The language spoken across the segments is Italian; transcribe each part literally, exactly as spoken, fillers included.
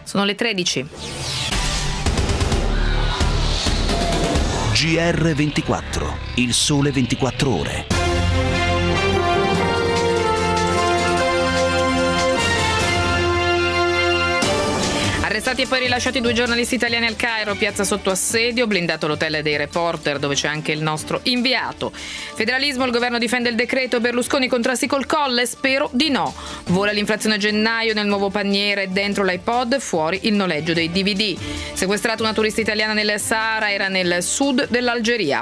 Sono le tredici. G R ventiquattro, il sole ventiquattro ore. Arrestati e poi rilasciati due giornalisti italiani al Cairo, piazza sotto assedio, blindato l'hotel dei Reporter dove c'è anche il nostro inviato. Federalismo, il governo difende il decreto, Berlusconi contrasti col Colle, spero di no. Vola l'inflazione a gennaio nel nuovo paniere, dentro l'iPod, fuori il noleggio dei D V D. Sequestrata una turista italiana nel Sahara, era nel sud dell'Algeria.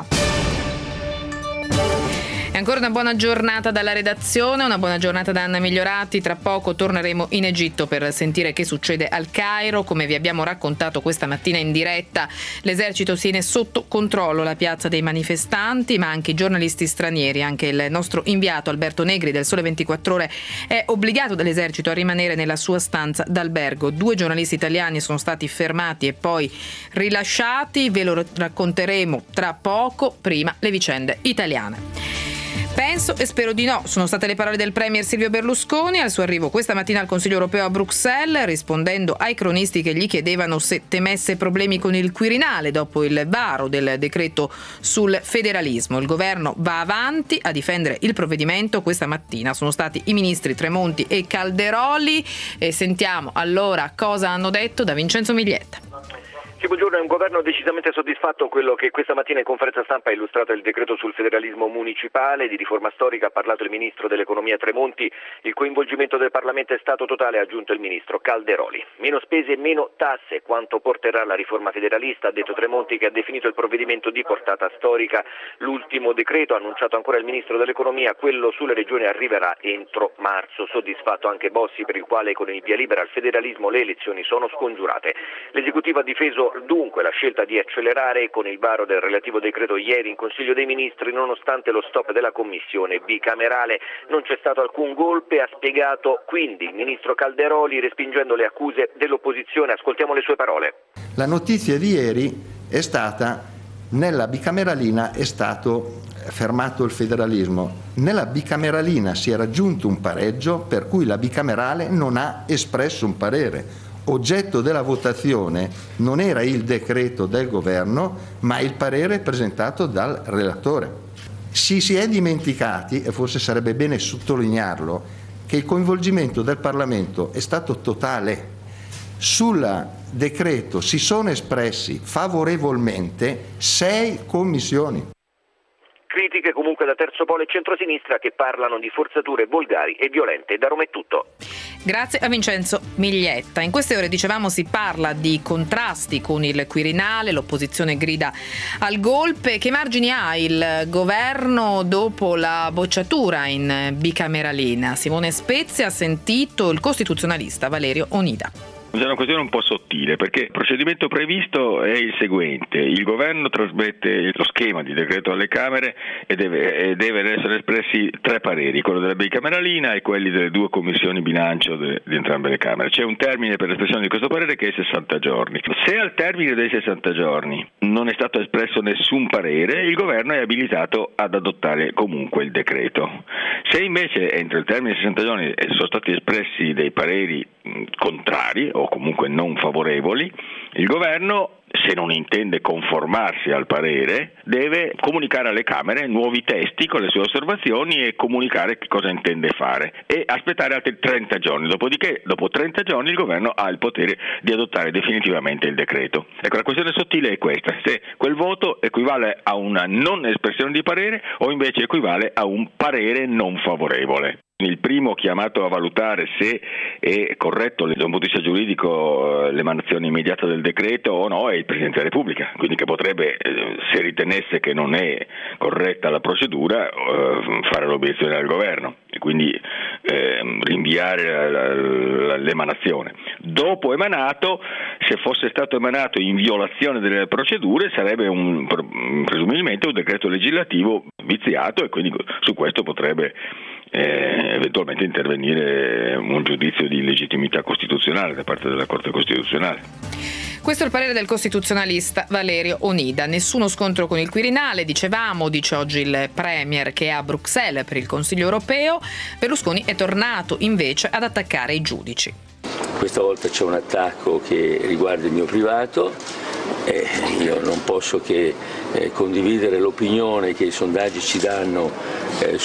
E ancora una buona giornata dalla redazione, una buona giornata da Anna Migliorati. Tra poco torneremo in Egitto per sentire che succede al Cairo. Come vi abbiamo raccontato questa mattina in diretta, l'esercito tiene sotto controllo la piazza dei manifestanti, ma anche i giornalisti stranieri. Anche il nostro inviato Alberto Negri del Sole ventiquattro Ore è obbligato dall'esercito a rimanere nella sua stanza d'albergo. Due giornalisti italiani sono stati fermati e poi rilasciati. Ve lo racconteremo tra poco, prima le vicende italiane. Penso e spero di no, sono state le parole del premier Silvio Berlusconi al suo arrivo questa mattina al Consiglio europeo a Bruxelles, rispondendo ai cronisti che gli chiedevano se temesse problemi con il Quirinale dopo il varo del decreto sul federalismo. Il governo va avanti a difendere il provvedimento. Questa mattina sono stati i ministri Tremonti e Calderoli e sentiamo allora cosa hanno detto da Vincenzo Miglietta. Sì, buongiorno, è un governo decisamente soddisfatto. Quello che questa mattina in conferenza stampa ha illustrato il decreto sul federalismo municipale. Di riforma storica ha parlato il ministro dell'economia Tremonti. Il coinvolgimento del Parlamento è stato totale, ha aggiunto il ministro Calderoli. Meno spese e meno tasse, quanto porterà la riforma federalista, ha detto Tremonti, che ha definito il provvedimento di portata storica. L'ultimo decreto, ha annunciato ancora il ministro dell'economia, quello sulle regioni arriverà entro marzo. Soddisfatto anche Bossi, per il quale con il via libera al federalismo le elezioni sono scongiurate. L'esecutivo ha difeso dunque la scelta di accelerare con il varo del relativo decreto ieri in Consiglio dei Ministri, nonostante lo stop della commissione bicamerale. Non c'è stato alcun golpe, ha spiegato quindi il ministro Calderoli, respingendo le accuse dell'opposizione. Ascoltiamo le sue parole. La notizia di ieri è stata: nella bicameralina è stato fermato il federalismo. Nella bicameralina si è raggiunto un pareggio per cui la bicamerale non ha espresso un parere. Oggetto della votazione non era il decreto del governo, ma il parere presentato dal relatore. Si si è dimenticati, e forse sarebbe bene sottolinearlo, che il coinvolgimento del Parlamento è stato totale. Sul decreto si sono espressi favorevolmente sei commissioni. Critiche comunque da Terzo Polo e centrosinistra, che parlano di forzature volgari e violente. Da Roma è tutto. Grazie a Vincenzo Miglietta. In queste ore, dicevamo, si parla di contrasti con il Quirinale, l'opposizione grida al golpe. Che margini ha il governo dopo la bocciatura in bicameralina? Simone Spezia ha sentito il costituzionalista Valerio Onida. È una questione un po' sottile, perché il procedimento previsto è il seguente: il governo trasmette lo schema di decreto alle Camere e deve, e deve essere espressi tre pareri, quello della bicameralina e quelli delle due commissioni bilancio de, di entrambe le Camere. C'è un termine per l'espressione di questo parere che è sessanta giorni. Se al termine dei sessanta giorni non è stato espresso nessun parere, il governo è abilitato ad adottare comunque il decreto. Se invece entro il termine dei sessanta giorni sono stati espressi dei pareri contrari o comunque non favorevoli, il governo, se non intende conformarsi al parere, deve comunicare alle Camere nuovi testi con le sue osservazioni e comunicare che cosa intende fare e aspettare altri trenta giorni. Dopodiché, dopo trenta giorni, il governo ha il potere di adottare definitivamente il decreto. Ecco, la questione sottile è questa: se quel voto equivale a una non espressione di parere o invece equivale a un parere non favorevole. Il primo chiamato a valutare se è corretto da un punto di vista giuridico l'emanazione immediata del decreto o no è il Presidente della Repubblica, quindi che potrebbe, se ritenesse che non è corretta la procedura, fare l'obiezione al governo e quindi eh, rinviare l'emanazione. Dopo emanato, se fosse stato emanato in violazione delle procedure, sarebbe un, presumibilmente un decreto legislativo viziato e quindi su questo potrebbe Eh, eventualmente intervenire un giudizio di illegittimità costituzionale da parte della Corte Costituzionale. Questo è il parere del costituzionalista Valerio Onida. Nessuno scontro con il Quirinale, dicevamo, dice oggi il Premier che è a Bruxelles per il Consiglio europeo. Berlusconi è tornato invece ad attaccare i giudici. questa volta c'è un attacco che riguarda il mio privato. Eh, io non posso che eh, condividere l'opinione che i sondaggi ci danno eh,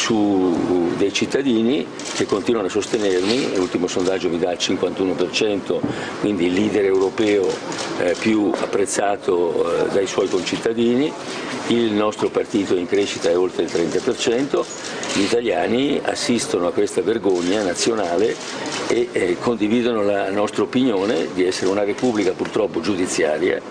su dei cittadini che continuano a sostenermi. L'ultimo sondaggio mi dà il cinquantuno per cento, quindi il leader europeo eh, più apprezzato eh, dai suoi concittadini. Il nostro partito in crescita è oltre il trenta per cento. Gli italiani assistono a questa vergogna nazionale e eh, condividono la nostra opinione di essere una repubblica purtroppo giudiziaria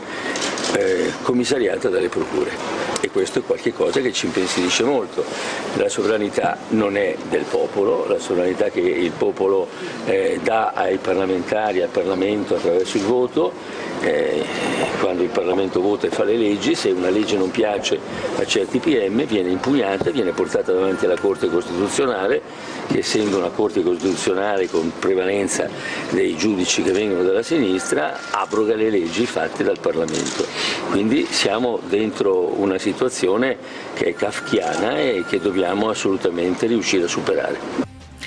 eh, commissariata dalle procure, e questo è qualcosa che ci impensierisce molto. La sovranità non è del popolo, la sovranità che il popolo eh, dà ai parlamentari, al Parlamento attraverso il voto. Eh, quando il Parlamento vota e fa le leggi, se una legge non piace a certi P M viene impugnata, viene portata davanti alla Corte Costituzionale, che essendo una Corte Costituzionale con prevalenza dei giudici che vengono dalla sinistra, abroga le leggi fatte dal Parlamento. Quindi siamo dentro una situazione che è kafkiana e che dobbiamo assolutamente riuscire a superare.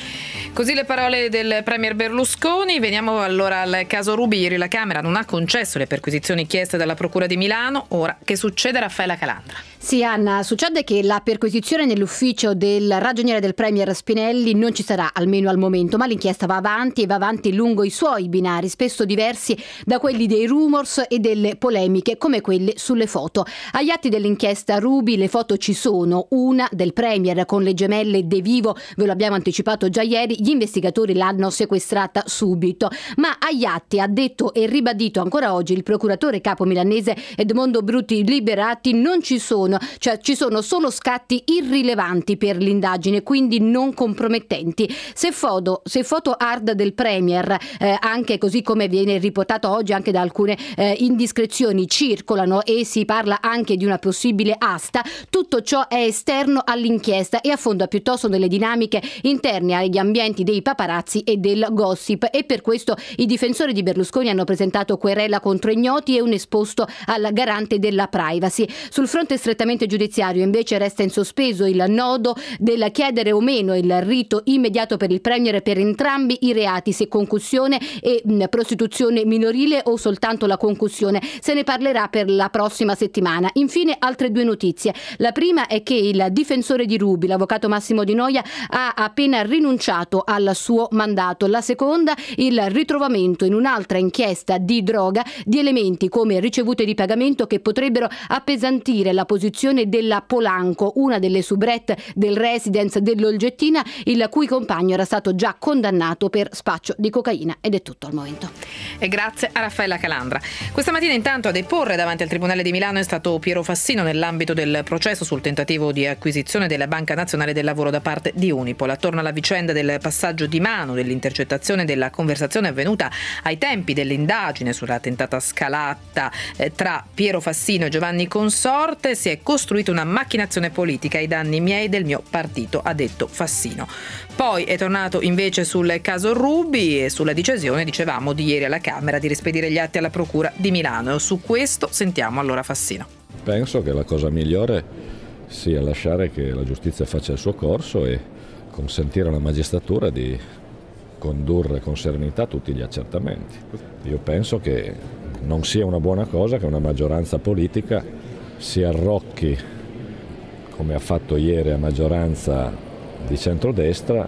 Così le parole del premier Berlusconi. Veniamo allora al caso Ruby. Ieri la Camera non ha concesso le perquisizioni chieste dalla Procura di Milano. Ora che succede, Raffaella Calandra? Sì, Anna, succede che la perquisizione nell'ufficio del ragioniere del premier Spinelli non ci sarà, almeno al momento, ma l'inchiesta va avanti e va avanti lungo i suoi binari, spesso diversi da quelli dei rumors e delle polemiche, come quelle sulle foto. Agli atti dell'inchiesta Ruby le foto ci sono, una del premier con le gemelle De Vivo, ve lo abbiamo anticipato già ieri, gli investigatori l'hanno sequestrata subito, ma agli atti ha detto e ribadito ancora oggi il procuratore capo milanese Edmondo Bruti Liberati, non ci sono, cioè ci sono solo scatti irrilevanti per l'indagine, quindi non compromettenti. Se foto, se foto hard del premier, eh, anche così come viene riportato oggi anche da alcune eh, indiscrezioni, circolano e si parla anche di una possibile asta, tutto ciò è esterno all'inchiesta e affonda piuttosto nelle dinamiche interne agli ambienti dei paparazzi e del gossip, e per questo i difensori di Berlusconi hanno presentato querela contro ignoti e un esposto al garante della privacy. Sul fronte strettamente giudiziario invece resta in sospeso il nodo del chiedere o meno il rito immediato per il premier per entrambi i reati, se concussione e mh, prostituzione minorile o soltanto la concussione. Se ne parlerà per la prossima settimana. Infine altre due notizie. La prima è che il difensore di Ruby, l'avvocato Massimo Di Noia, ha appena rinunciato al suo mandato. La seconda, il ritrovamento in un'altra inchiesta di droga di elementi come ricevute di pagamento che potrebbero appesantire la posizione della Polanco, una delle soubrette del residence dell'Olgettina, il cui compagno era stato già condannato per spaccio di cocaina. Ed è tutto al momento. E grazie a Raffaella Calandra. Questa mattina intanto a deporre davanti al Tribunale di Milano è stato Piero Fassino nell'ambito del processo sul tentativo di acquisizione della Banca Nazionale del Lavoro da parte di Unipol. Attorno alla vicenda del passaggio di mano dell'intercettazione della conversazione avvenuta ai tempi dell'indagine sulla tentata scalata eh, tra Piero Fassino e Giovanni Consorte si è costruita una macchinazione politica ai danni miei e del mio partito, ha detto Fassino. Poi è tornato invece sul caso Ruby e sulla decisione, dicevamo, di ieri alla Camera di rispedire gli atti alla Procura di Milano. E su questo sentiamo allora Fassino. Penso che la cosa migliore sia lasciare che la giustizia faccia il suo corso e consentire alla magistratura di condurre con serenità tutti gli accertamenti. Io penso che non sia una buona cosa che una maggioranza politica si arrocchi, come ha fatto ieri a maggioranza di centrodestra,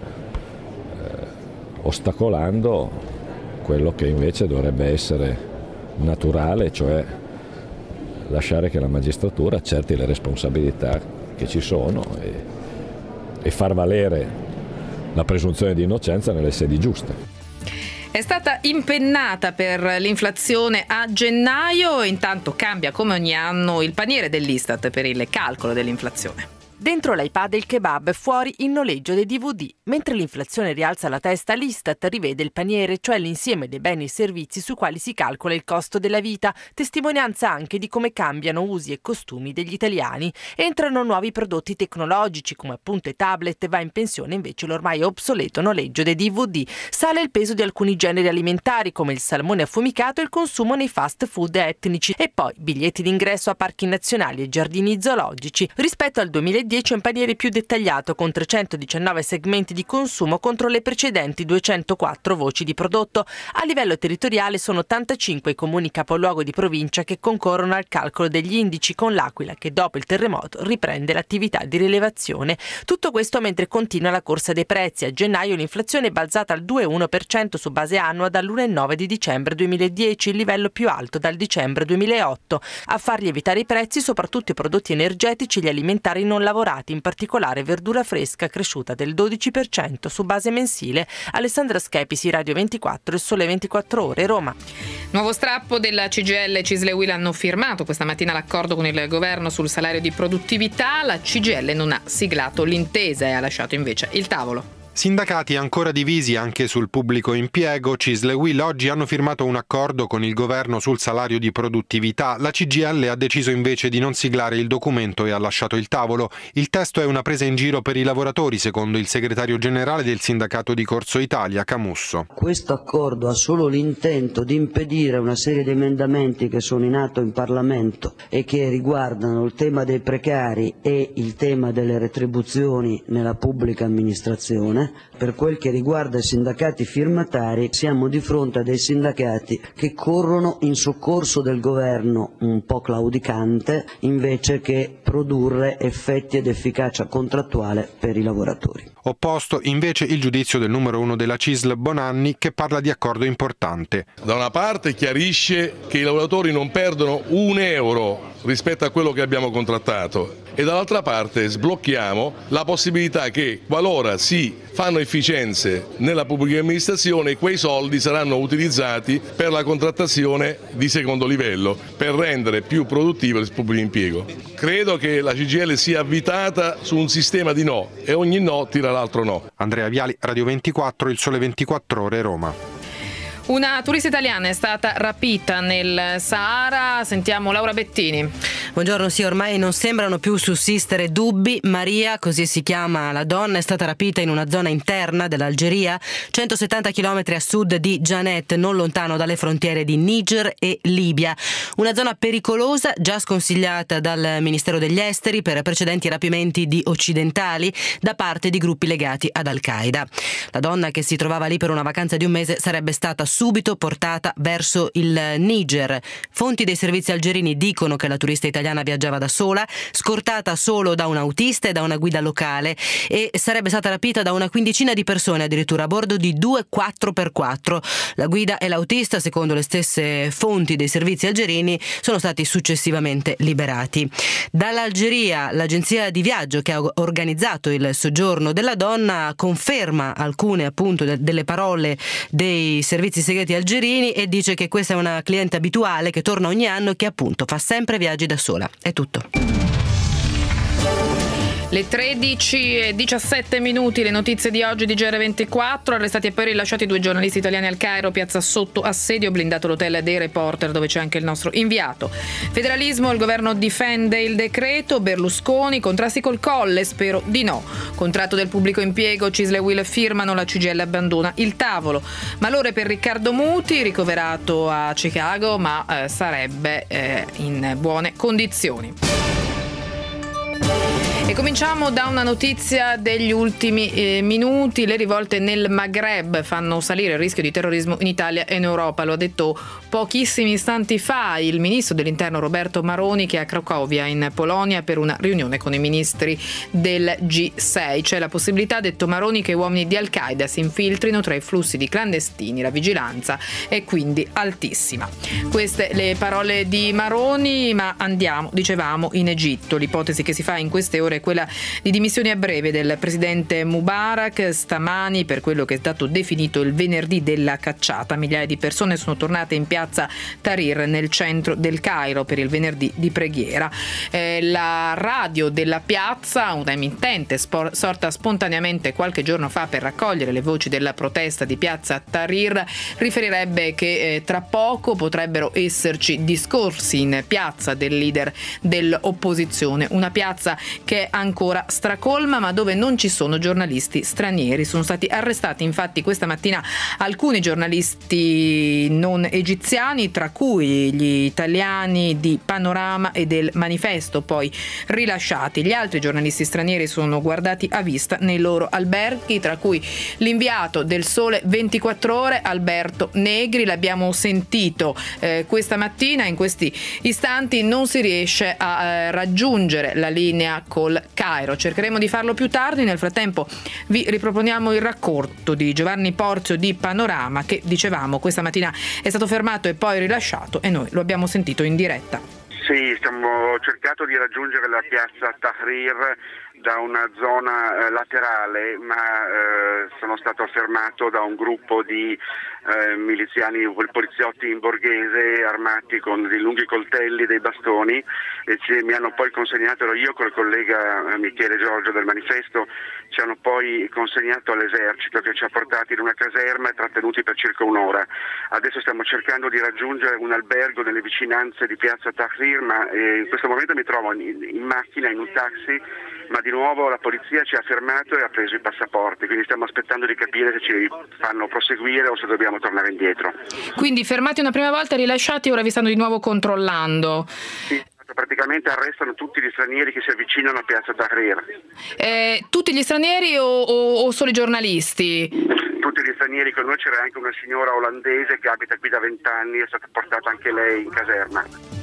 eh, ostacolando quello che invece dovrebbe essere naturale, cioè lasciare che la magistratura accerti le responsabilità che ci sono e, e far valere la presunzione di innocenza nelle sedi giuste. È stata impennata per l'inflazione a gennaio e intanto cambia come ogni anno il paniere dell'Istat per il calcolo dell'inflazione. Dentro l'iPad e il kebab, fuori il noleggio dei D V D. Mentre l'inflazione rialza la testa, l'Istat rivede il paniere, cioè l'insieme dei beni e servizi sui quali si calcola il costo della vita, testimonianza anche di come cambiano usi e costumi degli italiani. Entrano nuovi prodotti tecnologici come appunto i tablet e va in pensione invece l'ormai obsoleto noleggio dei D V D. Sale il peso di alcuni generi alimentari come il salmone affumicato e il consumo nei fast food etnici. E poi biglietti d'ingresso a parchi nazionali e giardini zoologici. Rispetto al duemiladieci duemiladieci un paniere più dettagliato con trecentodiciannove segmenti di consumo contro le precedenti duecentoquattro voci di prodotto. A livello territoriale sono ottantacinque i comuni capoluogo di provincia che concorrono al calcolo degli indici, con l'Aquila che dopo il terremoto riprende l'attività di rilevazione. Tutto questo mentre continua la corsa dei prezzi. A gennaio l'inflazione è balzata al due virgola uno per cento su base annua dall'uno virgola nove di dicembre duemiladieci, il livello più alto dal dicembre duemilaotto. A far lievitare i prezzi soprattutto i prodotti energetici e gli alimentari non lavorati, in particolare verdura fresca cresciuta del dodici per cento su base mensile. Alessandra Schepisi, Radio ventiquattro, Il Sole ventiquattro Ore, Roma. Nuovo strappo della C G I L e CISL e U I L hanno firmato questa mattina l'accordo con il governo sul salario di produttività. La C G I L non ha siglato l'intesa e ha lasciato invece il tavolo. Sindacati ancora divisi anche sul pubblico impiego. CISL e U I L oggi hanno firmato un accordo con il governo sul salario di produttività. La C G I L ha deciso invece di non siglare il documento e ha lasciato il tavolo. Il testo è una presa in giro per i lavoratori, secondo il segretario generale del sindacato di Corso Italia, Camusso. Questo accordo ha solo l'intento di impedire una serie di emendamenti che sono in atto in Parlamento e che riguardano il tema dei precari e il tema delle retribuzioni nella pubblica amministrazione. Per quel che riguarda i sindacati firmatari, siamo di fronte a dei sindacati che corrono in soccorso del governo un po' claudicante invece che produrre effetti ed efficacia contrattuale per i lavoratori. Opposto invece il giudizio del numero uno della C I S L, Bonanni, che parla di accordo importante. Da una parte chiarisce che i lavoratori non perdono un euro rispetto a quello che abbiamo contrattato e dall'altra parte sblocchiamo la possibilità che qualora si fanno efficienze nella pubblica amministrazione quei soldi saranno utilizzati per la contrattazione di secondo livello per rendere più produttivo il pubblico impiego. Credo che la C G I L sia avvitata su un sistema di no e ogni no tira l'altro no. Andrea Viali, Radio ventiquattro, Il Sole ventiquattro Ore, Roma. Una turista italiana è stata rapita nel Sahara. Sentiamo Laura Bettini. Buongiorno, sì, ormai non sembrano più sussistere dubbi. Maria, così si chiama la donna, è stata rapita in una zona interna dell'Algeria, centosettanta chilometri a sud di Janet, non lontano dalle frontiere di Niger e Libia. Una zona pericolosa, già sconsigliata dal Ministero degli Esteri per precedenti rapimenti di occidentali da parte di gruppi legati ad Al-Qaeda. La donna, che si trovava lì per una vacanza di un mese, sarebbe stata subito portata verso il Niger. Fonti dei servizi algerini dicono che la turista italiana viaggiava da sola, scortata solo da un autista e da una guida locale, e sarebbe stata rapita da una quindicina di persone, addirittura a bordo di due quattro per quattro. La guida e l'autista, secondo le stesse fonti dei servizi algerini, sono stati successivamente liberati. Dall'Algeria, l'agenzia di viaggio che ha organizzato il soggiorno della donna conferma alcune appunto delle parole dei servizi segreti algerini e dice che questa è una cliente abituale che torna ogni anno e che appunto fa sempre viaggi da sola. È tutto. Le tredici e diciassette minuti, le notizie di oggi di G R ventiquattro. Arrestati e poi rilasciati due giornalisti italiani al Cairo, piazza sotto assedio, blindato l'hotel dei Reporter dove c'è anche il nostro inviato. Federalismo, il governo difende il decreto. Berlusconi, contrasti col Colle, spero di no. Contratto del pubblico impiego, CISL e U I L firmano, la C G I L abbandona il tavolo. Malore per Riccardo Muti, ricoverato a Chicago ma eh, sarebbe eh, in buone condizioni. E cominciamo da una notizia degli ultimi eh, minuti. Le rivolte nel Maghreb fanno salire il rischio di terrorismo in Italia e in Europa. Lo ha detto pochissimi istanti fa il ministro dell'Interno Roberto Maroni, che è a Cracovia in Polonia per una riunione con i ministri del G sei. C'è la possibilità, ha detto Maroni, che uomini di Al-Qaeda si infiltrino tra i flussi di clandestini. La vigilanza è quindi altissima. Queste le parole di Maroni, ma andiamo, dicevamo, in Egitto. L'ipotesi che si fa in queste ore è quella di dimissioni a breve del presidente Mubarak. Stamani, per quello che è stato definito il venerdì della cacciata, migliaia di persone sono tornate in piazza Tahrir nel centro del Cairo per il venerdì di preghiera. Eh, la radio della piazza, una emittente spor- sorta spontaneamente qualche giorno fa per raccogliere le voci della protesta di piazza Tahrir, riferirebbe che eh, tra poco potrebbero esserci discorsi in piazza del leader dell'opposizione, una piazza che è ancora stracolma, ma dove non ci sono giornalisti stranieri. Sono stati arrestati infatti questa mattina alcuni giornalisti non egiziani, tra cui gli italiani di Panorama e del Manifesto, poi rilasciati. Gli altri giornalisti stranieri sono guardati a vista nei loro alberghi, tra cui l'inviato del Sole ventiquattro Ore Alberto Negri. L'abbiamo sentito eh, questa mattina. In questi istanti non si riesce a eh, raggiungere la linea col Cairo. Cercheremo di farlo più tardi. Nel frattempo vi riproponiamo il racconto di Giovanni Porzio di Panorama, che dicevamo questa mattina è stato fermato e poi rilasciato, e noi lo abbiamo sentito in diretta. Sì, stiamo cercando di raggiungere la piazza Tahrir da una zona eh, laterale, ma eh, sono stato fermato da un gruppo di eh, miliziani, poliziotti in borghese armati con dei lunghi coltelli, dei bastoni, e ci, mi hanno poi consegnato, io col collega eh, Michele Giorgio del Manifesto, ci hanno poi consegnato all'esercito, che ci ha portati in una caserma e trattenuti per circa un'ora. Adesso stiamo cercando di raggiungere un albergo nelle vicinanze di piazza Tahrir, ma eh, in questo momento mi trovo in, in macchina, in un taxi, ma di nuovo la polizia ci ha fermato e ha preso i passaporti, quindi stiamo aspettando di capire se ci fanno proseguire o se dobbiamo tornare indietro. Quindi fermati una prima volta, rilasciati, ora vi stanno di nuovo controllando. Sì, praticamente arrestano tutti gli stranieri che si avvicinano a piazza Tahrir. Eh, tutti gli stranieri o, o, o solo i giornalisti? Tutti gli stranieri. Con noi c'era anche una signora olandese che abita qui da vent'anni, è stata portata anche lei in caserma.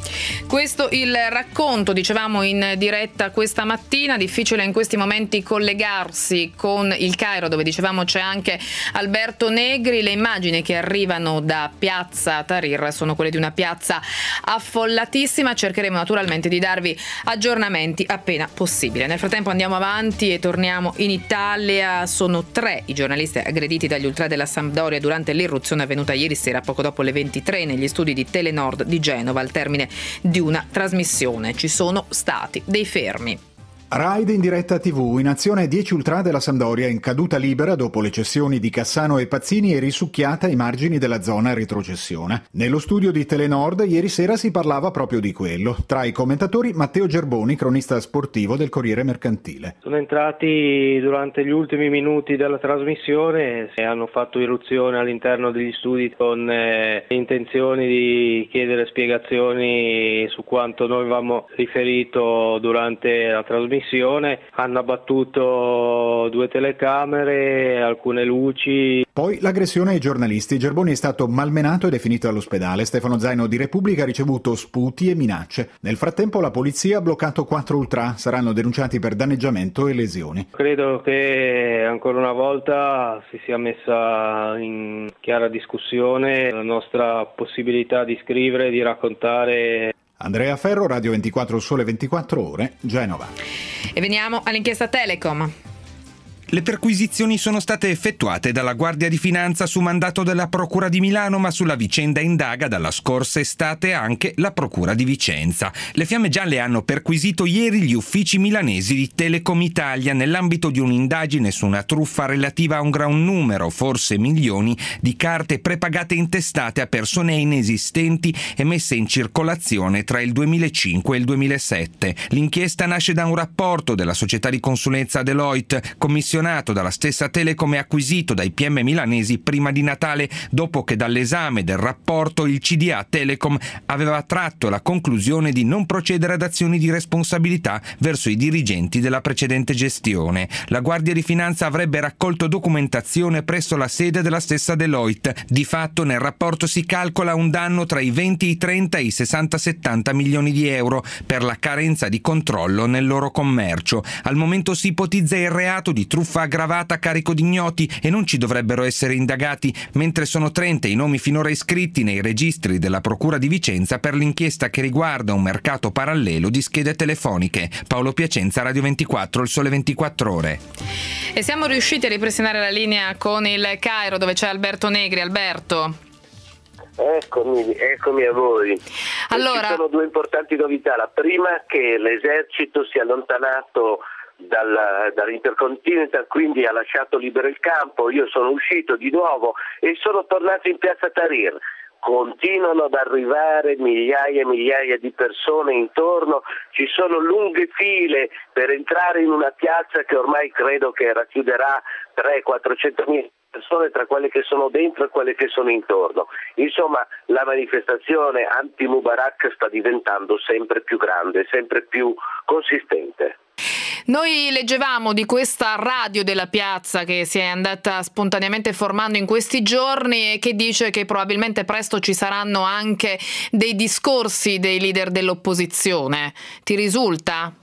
Questo il racconto, dicevamo in diretta questa mattina. Difficile in questi momenti collegarsi con il Cairo, dove dicevamo c'è anche Alberto Negri. Le immagini che arrivano da piazza Tahrir sono quelle di una piazza affollatissima. Cercheremo naturalmente di darvi aggiornamenti appena possibile. Nel frattempo andiamo avanti e torniamo in Italia. Sono tre i giornalisti aggrediti dagli ultra della Sampdoria durante l'irruzione avvenuta ieri sera poco dopo le ventitré negli studi di Telenord di Genova, al termine di una trasmissione. Ci sono stati dei fermi. Raid in diretta tivù, in azione dieci ultra della Sampdoria in caduta libera dopo le cessioni di Cassano e Pazzini e risucchiata ai margini della zona retrocessione. Nello studio di Telenord ieri sera si parlava proprio di quello. Tra i commentatori Matteo Gerboni, cronista sportivo del Corriere Mercantile. Sono entrati durante gli ultimi minuti della trasmissione e hanno fatto irruzione all'interno degli studi con eh, intenzioni di chiedere spiegazioni su quanto noi avevamo riferito durante la trasmissione. Hanno abbattuto due telecamere, alcune luci. Poi l'aggressione ai giornalisti. Gerboni è stato malmenato ed è finito all'ospedale. Stefano Zaino di Repubblica ha ricevuto sputi e minacce. Nel frattempo la polizia ha bloccato quattro ultra, saranno denunciati per danneggiamento e lesioni. Credo che ancora una volta si sia messa in chiara discussione la nostra possibilità di scrivere e di raccontare. Andrea Ferro, Radio ventiquattro, Sole ventiquattro Ore, Genova. E veniamo all'inchiesta Telecom. Le perquisizioni sono state effettuate dalla Guardia di Finanza su mandato della Procura di Milano, ma sulla vicenda indaga dalla scorsa estate anche la Procura di Vicenza. Le Fiamme Gialle hanno perquisito ieri gli uffici milanesi di Telecom Italia nell'ambito di un'indagine su una truffa relativa a un gran numero, forse milioni, di carte prepagate intestate a persone inesistenti e messe in circolazione tra il duemilacinque e il duemilasette. L'inchiesta nasce da un rapporto della società di consulenza Deloitte, commissionato dalla stessa Telecom e acquisito dai P M milanesi prima di Natale, dopo che dall'esame del rapporto il C D A Telecom aveva tratto la conclusione di non procedere ad azioni di responsabilità verso i dirigenti della precedente gestione. La Guardia di Finanza avrebbe raccolto documentazione presso la sede della stessa Deloitte. Di fatto nel rapporto si calcola un danno tra i venti, i trenta e i sessanta settanta milioni di euro per la carenza di controllo nel loro commercio. Al momento si ipotizza il reato di truffa aggravata a carico di ignoti e non ci dovrebbero essere indagati, mentre sono trenta i nomi finora iscritti nei registri della Procura di Vicenza per l'inchiesta che riguarda un mercato parallelo di schede telefoniche. Paolo Piacenza, Radio ventiquattro, il Sole ventiquattro Ore. E siamo riusciti a ripristinare la linea con il Cairo, dove c'è Alberto Negri. Alberto. Eccomi, eccomi a voi. Allora, ci sono due importanti novità. La prima è che l'esercito si è allontanato Dalla, dall'Intercontinental, quindi ha lasciato libero il campo. Io sono uscito di nuovo e sono tornato in piazza Tahrir. continuano ad arrivare migliaia e migliaia di persone intorno, ci sono lunghe file per entrare in una piazza che ormai credo che racchiuderà trecento quattrocentomila persone tra quelle che sono dentro e quelle che sono intorno. Insomma, la manifestazione anti-Mubarak sta diventando sempre più grande, sempre più consistente. Noi leggevamo di questa radio della piazza che si è andata spontaneamente formando in questi giorni e che dice che probabilmente presto ci saranno anche dei discorsi dei leader dell'opposizione. Ti risulta?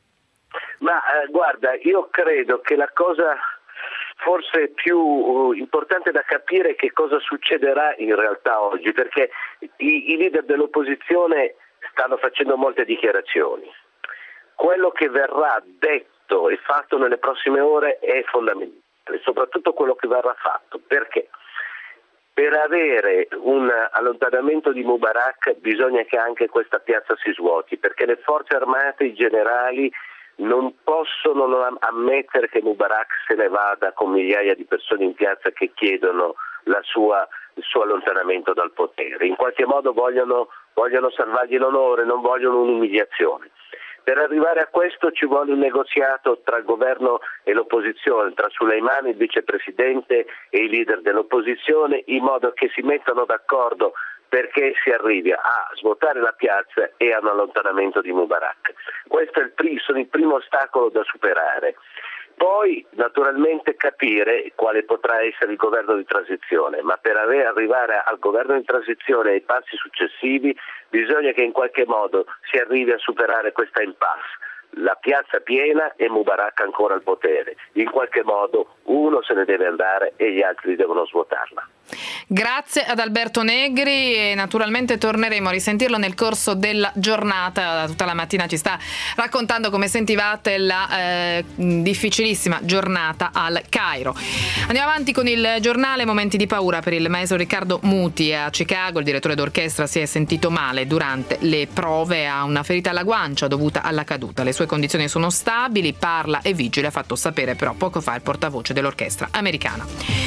Ma eh, guarda, io credo che la cosa forse più uh, importante da capire è che cosa succederà in realtà oggi, perché i, i leader dell'opposizione stanno facendo molte dichiarazioni. Quello che verrà detto e fatto nelle prossime ore è fondamentale, soprattutto quello che verrà fatto. Perché? Per avere un allontanamento di Mubarak bisogna che anche questa piazza si svuoti, perché le forze armate, i generali, non possono non ammettere che Mubarak se ne vada con migliaia di persone in piazza che chiedono la sua, il suo allontanamento dal potere. In qualche modo vogliono, vogliono salvargli l'onore, non vogliono un'umiliazione. Per arrivare a questo ci vuole un negoziato tra il governo e l'opposizione, tra Soleimani, il vicepresidente, e i leader dell'opposizione, in modo che si mettano d'accordo perché si arrivi a svuotare la piazza e a un allontanamento di Mubarak. Questo è il primo, sono il primo ostacolo da superare. Poi naturalmente capire quale potrà essere il governo di transizione, ma per arrivare al governo di transizione e ai passi successivi bisogna che in qualche modo si arrivi a superare questa impasse. La piazza piena e Mubarak ancora al potere. In qualche modo uno se ne deve andare e gli altri devono svuotarla. Grazie ad Alberto Negri e naturalmente torneremo a risentirlo nel corso della giornata. Tutta la mattina ci sta raccontando, come sentivate, la eh, difficilissima giornata al Cairo. Andiamo avanti con il giornale. Momenti di paura per il maestro Riccardo Muti a Chicago. Il direttore d'orchestra si è sentito male durante le prove, ha una ferita alla guancia dovuta alla caduta. Le sue condizioni sono stabili, parla e vigile, ha fatto sapere però poco fa il portavoce dell'orchestra americana.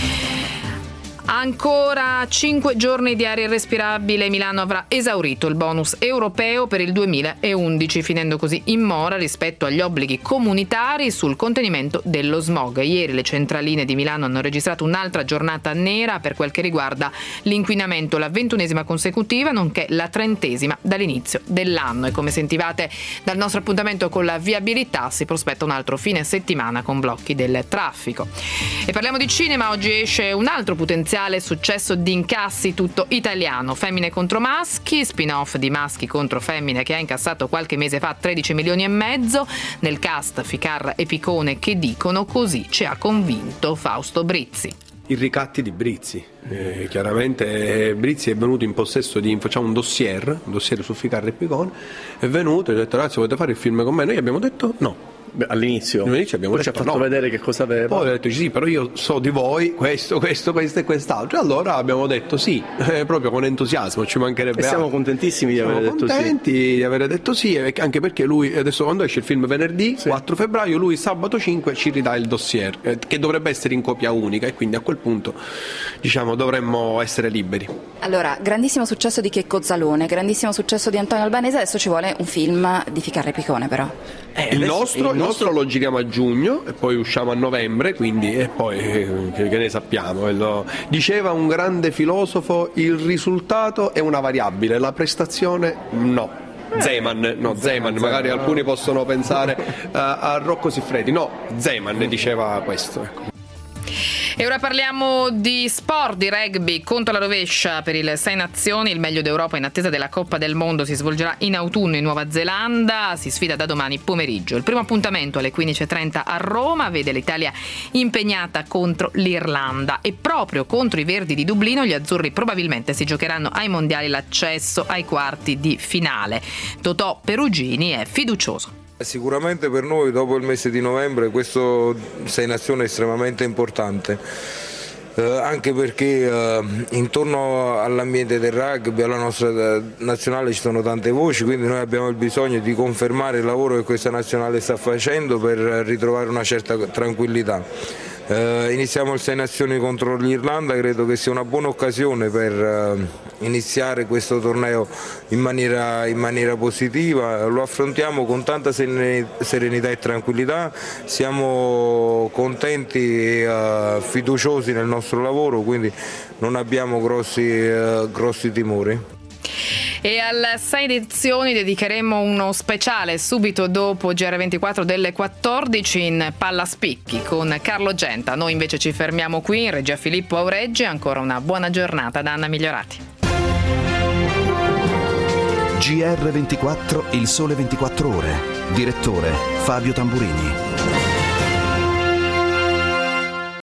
Ancora cinque giorni di aria irrespirabile. Milano avrà esaurito il bonus europeo per il duemilaundici, finendo così in mora rispetto agli obblighi comunitari sul contenimento dello smog. Ieri le centraline di Milano hanno registrato un'altra giornata nera per quel che riguarda l'inquinamento, la ventunesima consecutiva, nonché la trentesima dall'inizio dell'anno. E come sentivate dal nostro appuntamento con la viabilità, si prospetta un altro fine settimana con blocchi del traffico. E parliamo di cinema. Oggi esce un altro potenziale successo di incassi tutto italiano, Femmine contro maschi, spin-off di Maschi contro femmine, che ha incassato qualche mese fa tredici milioni e mezzo. Nel cast Ficarra e Picone che dicono, così ci ha convinto Fausto Brizzi. I ricatti di Brizzi, eh, chiaramente eh, Brizzi è venuto in possesso di, facciamo un dossier, un dossier su Ficarra e Picone, è venuto e ha detto: ragazzi, volete fare il film con me? Noi abbiamo detto no. Beh, all'inizio, all'inizio abbiamo poi detto ci ha fatto no. vedere che cosa aveva. Poi ha detto sì, però io so di voi questo, questo, questo e quest'altro. E allora abbiamo detto sì, eh, proprio con entusiasmo, ci mancherebbe e siamo altro. contentissimi di aver detto contenti sì. di aver detto sì, anche perché lui adesso, quando esce il film venerdì sì. quattro febbraio, lui sabato cinque ci ridà il dossier, eh, che dovrebbe essere in copia unica, e quindi a quel punto diciamo dovremmo essere liberi. Allora, grandissimo successo di Checco Zalone, grandissimo successo di Antonio Albanese, adesso ci vuole un film di Ficarra e Picone però. Eh, il, nostro, il nostro lo giriamo a giugno e poi usciamo a novembre, quindi e poi eh, che, che ne sappiamo. Lo, diceva un grande filosofo: il risultato è una variabile, la prestazione no. Zeman, no, Zeman, magari alcuni possono pensare uh, a Rocco Siffredi, no, Zeman diceva questo, ecco. E ora parliamo di sport, di rugby contro la rovescia per il Sei Nazioni. Il meglio d'Europa in attesa della Coppa del Mondo si svolgerà in autunno in Nuova Zelanda. Si sfida da domani pomeriggio. Il primo appuntamento alle quindici e trenta a Roma vede l'Italia impegnata contro l'Irlanda. E proprio contro i Verdi di Dublino gli azzurri probabilmente si giocheranno ai mondiali l'accesso ai quarti di finale. Totò Perugini è fiducioso. Sicuramente per noi dopo il mese di novembre questo Sei Nazioni è estremamente importante, eh, anche perché eh, intorno all'ambiente del rugby, alla nostra nazionale ci sono tante voci, quindi noi abbiamo il bisogno di confermare il lavoro che questa nazionale sta facendo per ritrovare una certa tranquillità. Eh, iniziamo il Sei Nazioni contro l'Irlanda, credo che sia una buona occasione per eh, iniziare questo torneo in maniera, in maniera positiva. Lo affrontiamo con tanta serenità e tranquillità, siamo contenti e uh, fiduciosi nel nostro lavoro, quindi non abbiamo grossi, uh, grossi timori. E alle sei edizioni dedicheremo uno speciale subito dopo G R ventiquattro delle quattordici in Palla Spicchi con Carlo Genta. Noi invece ci fermiamo qui, in regia Filippo Aureggi. Ancora una buona giornata da Anna Migliorati. G R ventiquattro, il sole ventiquattro ore. Direttore Fabio Tamburini.